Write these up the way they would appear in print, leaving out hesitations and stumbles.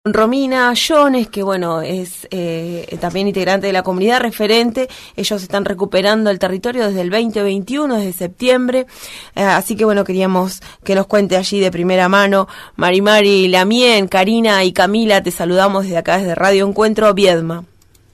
Romina Jones, que bueno, es también integrante de la comunidad referente. Ellos están recuperando el territorio desde el 2021, desde septiembre, así que bueno, queríamos que nos cuente allí de primera mano. Mari Lamien, Karina y Camila, te saludamos desde acá, desde Radio Encuentro Viedma.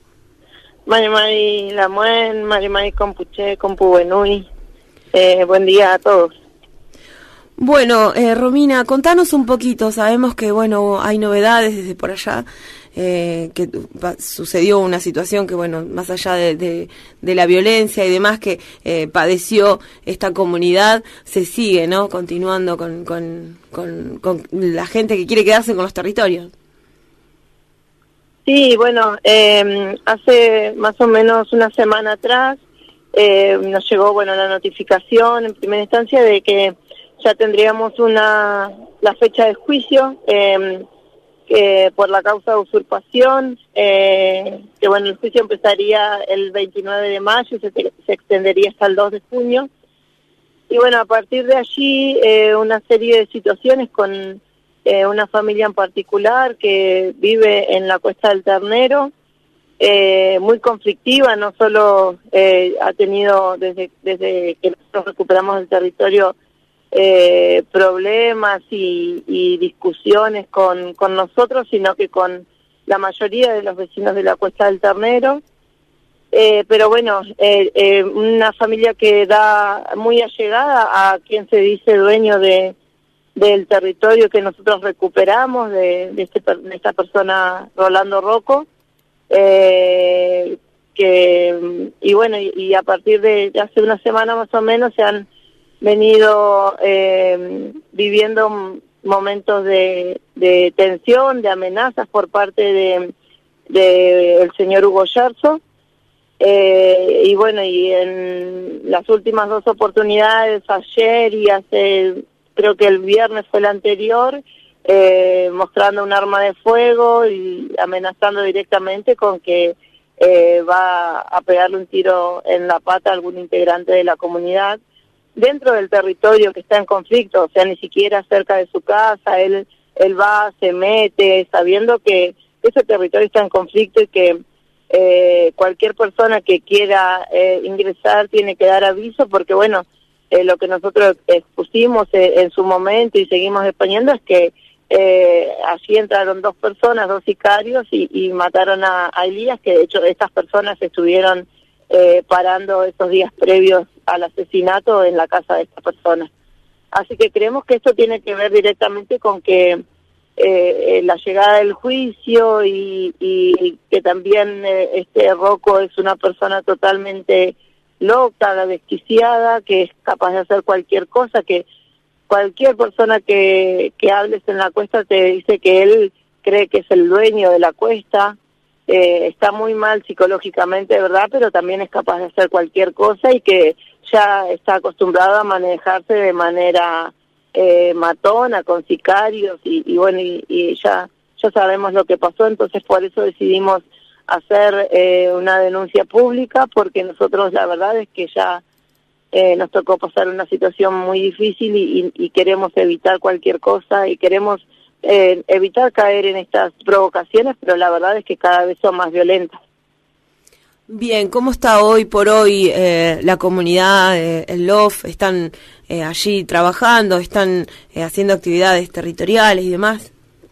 Mari Lamien, Mari Compuche, Compubenui, buen día a todos. Bueno, Romina, contanos un poquito. Sabemos que, bueno, hay novedades desde por allá, que sucedió una situación que, bueno, más allá de la violencia y demás que padeció esta comunidad, se sigue, ¿no?, continuando con la gente que quiere quedarse con los territorios. Sí, bueno, hace más o menos una semana atrás nos llegó, bueno, la notificación en primera instancia de que ya tendríamos la fecha de juicio por la causa de usurpación, que bueno, el juicio empezaría el 29 de mayo y se extendería hasta el 2 de junio. Y bueno, a partir de allí una serie de situaciones con una familia en particular que vive en la Cuesta del Ternero, muy conflictiva. No solo ha tenido desde que nosotros recuperamos el territorio problemas y discusiones con nosotros, sino que con la mayoría de los vecinos de la Cuesta del Ternero. Pero bueno, una familia que da muy allegada a quien se dice dueño del territorio que nosotros recuperamos, de esta persona, Rolando Rocco, y bueno, y a partir de hace una semana más o menos se han venido viviendo momentos de tensión, de amenazas por parte de el señor Hugo Yerzo, y bueno, y en las últimas dos oportunidades, ayer y creo que el viernes fue el anterior, mostrando un arma de fuego y amenazando directamente con que va a pegarle un tiro en la pata a algún integrante de la comunidad dentro del territorio que está en conflicto. O sea, ni siquiera cerca de su casa, él va, se mete, sabiendo que ese territorio está en conflicto y que cualquier persona que quiera ingresar tiene que dar aviso, porque bueno, lo que nosotros expusimos en su momento y seguimos exponiendo es que allí entraron dos personas, dos sicarios, y mataron a Elías, que de hecho estas personas estuvieron parando esos días previos al asesinato en la casa de esta persona. Así que creemos que esto tiene que ver directamente con que la llegada del juicio y que también este Rocco es una persona totalmente loca, desquiciada, que es capaz de hacer cualquier cosa, que cualquier persona que hables en la Cuesta te dice que él cree que es el dueño de la Cuesta. Está muy mal psicológicamente, ¿verdad?, pero también es capaz de hacer cualquier cosa y que ya está acostumbrado a manejarse de manera matona, con sicarios, y bueno, y ya sabemos lo que pasó. Entonces por eso decidimos hacer una denuncia pública, porque nosotros la verdad es que ya nos tocó pasar una situación muy difícil y queremos evitar cualquier cosa y queremos evitar caer en estas provocaciones, pero la verdad es que cada vez son más violentas. Bien, ¿cómo está hoy por hoy la comunidad, el LOF? ¿Están allí trabajando, están haciendo actividades territoriales y demás?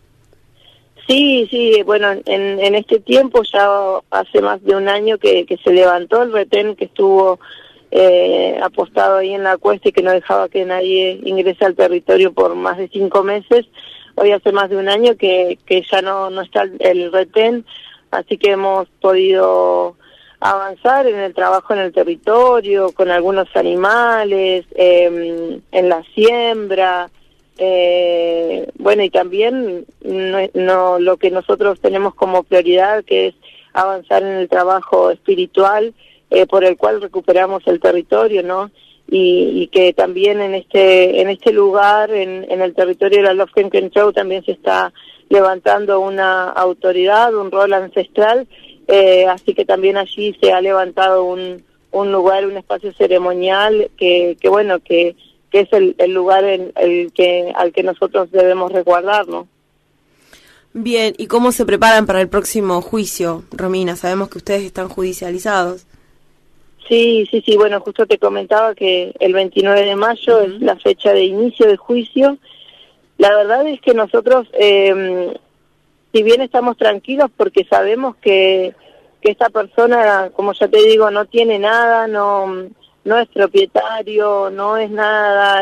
Sí, bueno, en este tiempo ya hace más de un año que se levantó el retén que estuvo apostado ahí en la Cuesta y que no dejaba que nadie ingrese al territorio por más de 5 meses. Hoy hace más de un año que ya no está el retén, así que hemos podido avanzar en el trabajo en el territorio, con algunos animales, en la siembra, bueno, y también lo que nosotros tenemos como prioridad, que es avanzar en el trabajo espiritual, por el cual recuperamos el territorio, ¿no? Y que también en este lugar, en el territorio de la Lofkenkenchau, también se está levantando una autoridad, un rol ancestral, así que también allí se ha levantado un lugar, un espacio ceremonial que bueno, que es el lugar al que nosotros debemos resguardar, ¿no? Bien, ¿y cómo se preparan para el próximo juicio, Romina? Sabemos que ustedes están judicializados. Sí, bueno, justo te comentaba que el 29 de mayo es la fecha de inicio del juicio. La verdad es que nosotros, si bien estamos tranquilos porque sabemos que esta persona, como ya te digo, no tiene nada, no es propietario, no es nada,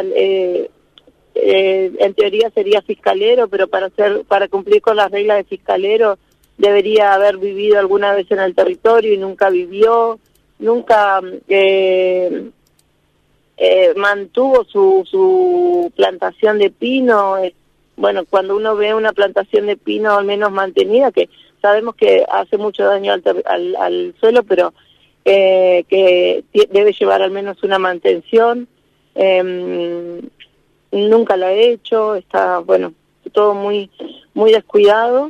en teoría sería fiscalero, pero para cumplir con las reglas de fiscalero debería haber vivido alguna vez en el territorio y nunca vivió, nunca mantuvo su plantación de pino. Bueno, cuando uno ve una plantación de pino al menos mantenida, que sabemos que hace mucho daño al suelo, pero que debe llevar al menos una mantención, nunca lo ha hecho, está, bueno, todo muy descuidado,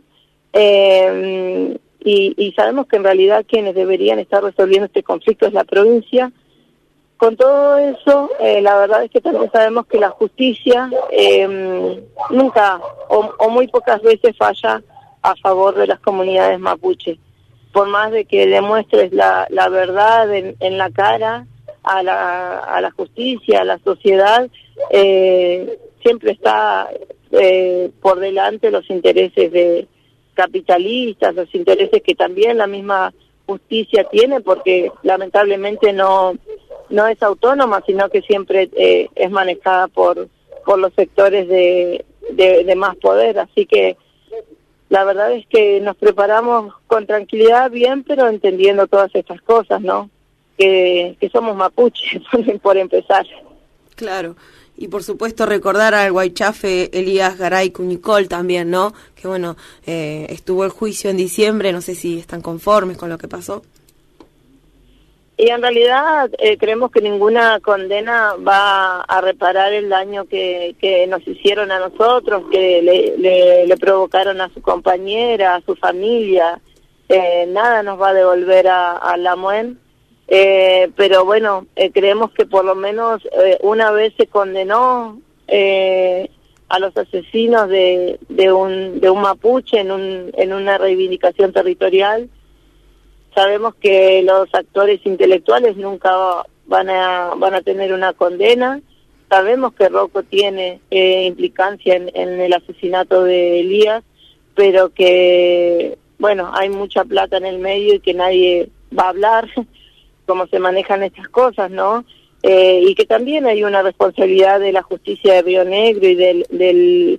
y sabemos que en realidad quienes deberían estar resolviendo este conflicto es la provincia. Con todo eso, la verdad es que también sabemos que la justicia nunca o muy pocas veces falla a favor de las comunidades mapuche. Por más de que demuestres la verdad en la cara a la justicia, a la sociedad, siempre está por delante los intereses de capitalistas, los intereses que también la misma justicia tiene, porque lamentablemente no es autónoma, sino que siempre es manejada por los sectores de más poder. Así que la verdad es que nos preparamos con tranquilidad, bien, pero entendiendo todas estas cosas, ¿no? Que somos mapuches, por empezar. Claro, y por supuesto recordar al Guaychafe Elías Garay Cuñicol también, ¿no? Que bueno, estuvo el juicio en diciembre, no sé si están conformes con lo que pasó. Y en realidad creemos que ninguna condena va a reparar el daño que nos hicieron a nosotros, que le provocaron a su compañera, a su familia. Nada nos va a devolver a Lamuen, pero bueno, creemos que por lo menos una vez se condenó a los asesinos de un mapuche en una reivindicación territorial. Sabemos que los actores intelectuales nunca van a tener una condena. Sabemos que Rocco tiene implicancia en el asesinato de Elías, pero que, bueno, hay mucha plata en el medio y que nadie va a hablar cómo se manejan estas cosas, ¿no? Y que también hay una responsabilidad de la justicia de Río Negro y del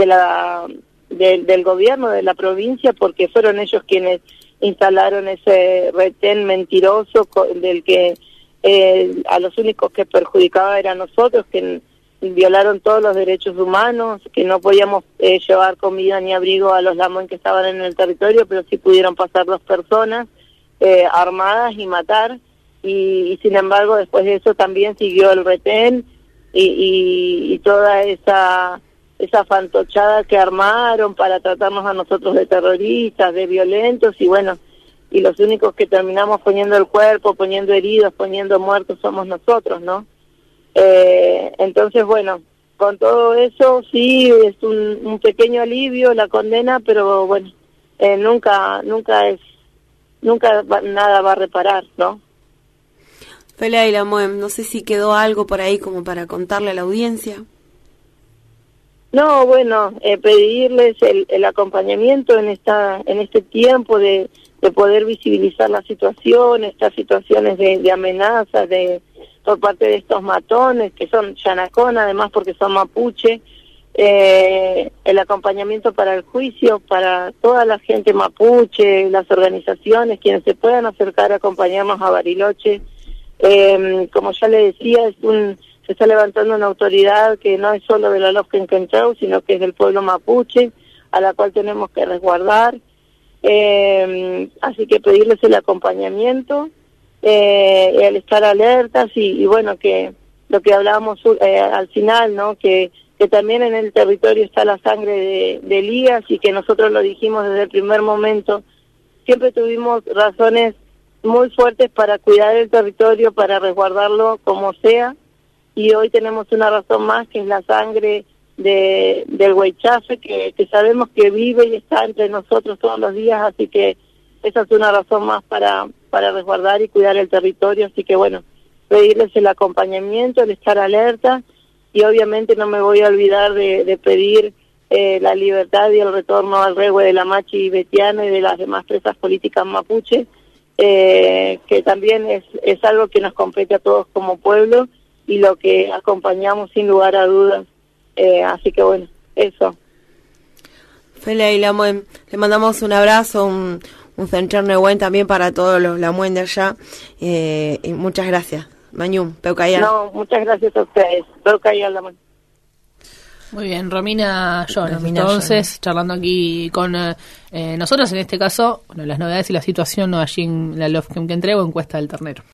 gobierno de la provincia, porque fueron ellos quienes instalaron ese retén mentiroso del que a los únicos que perjudicaba eran nosotros, que violaron todos los derechos humanos, que no podíamos llevar comida ni abrigo a los lamuen que estaban en el territorio, pero sí pudieron pasar 2 personas armadas y matar, y sin embargo después de eso también siguió el retén y toda esa fantochada que armaron para tratarnos a nosotros de terroristas, de violentos, y bueno, y los únicos que terminamos poniendo el cuerpo, poniendo heridos, poniendo muertos somos nosotros, ¿no? Entonces, bueno, con todo eso sí es un pequeño alivio la condena, pero bueno, nunca nada va a reparar, ¿no? Pelea y Lamuen, no sé si quedó algo por ahí como para contarle a la audiencia. No, bueno, pedirles el acompañamiento en este tiempo de poder visibilizar la situación, estas situaciones de amenazas por parte de estos matones que son yanacón, además porque son mapuche, el acompañamiento para el juicio, para toda la gente mapuche, las organizaciones, quienes se puedan acercar a acompañarnos a Bariloche. Como ya le decía, se está levantando una autoridad que no es solo de la Lofken Kentrau, sino que es del pueblo mapuche, a la cual tenemos que resguardar. Así que pedirles el acompañamiento, el estar alertas y bueno, que lo que hablábamos al final, ¿no? Que también en el territorio está la sangre de Elías, y que nosotros lo dijimos desde el primer momento. Siempre tuvimos razones muy fuertes para cuidar el territorio, para resguardarlo como sea, y hoy tenemos una razón más, que es la sangre del Huaychafe, que sabemos que vive y está entre nosotros todos los días, así que esa es una razón más para resguardar y cuidar el territorio. Así que bueno, pedirles el acompañamiento, el estar alerta, y obviamente no me voy a olvidar de pedir la libertad y el retorno al Rehue de la Machi Betiana y de las demás presas políticas mapuche, que también es algo que nos compete a todos como pueblo y lo que acompañamos sin lugar a dudas. Así que bueno, eso. Fele y Lamuen, le mandamos un abrazo, un centrarne buen también para todos los Lamuen de allá, y muchas gracias. Mañum, Peucayal. No, muchas gracias a ustedes. Peucayal, Lamuen. Muy bien, Romina Jones, entonces, charlando aquí con nosotros, en este caso, bueno, las novedades y la situación allí en la LOFKEM que entrego, encuesta del ternero.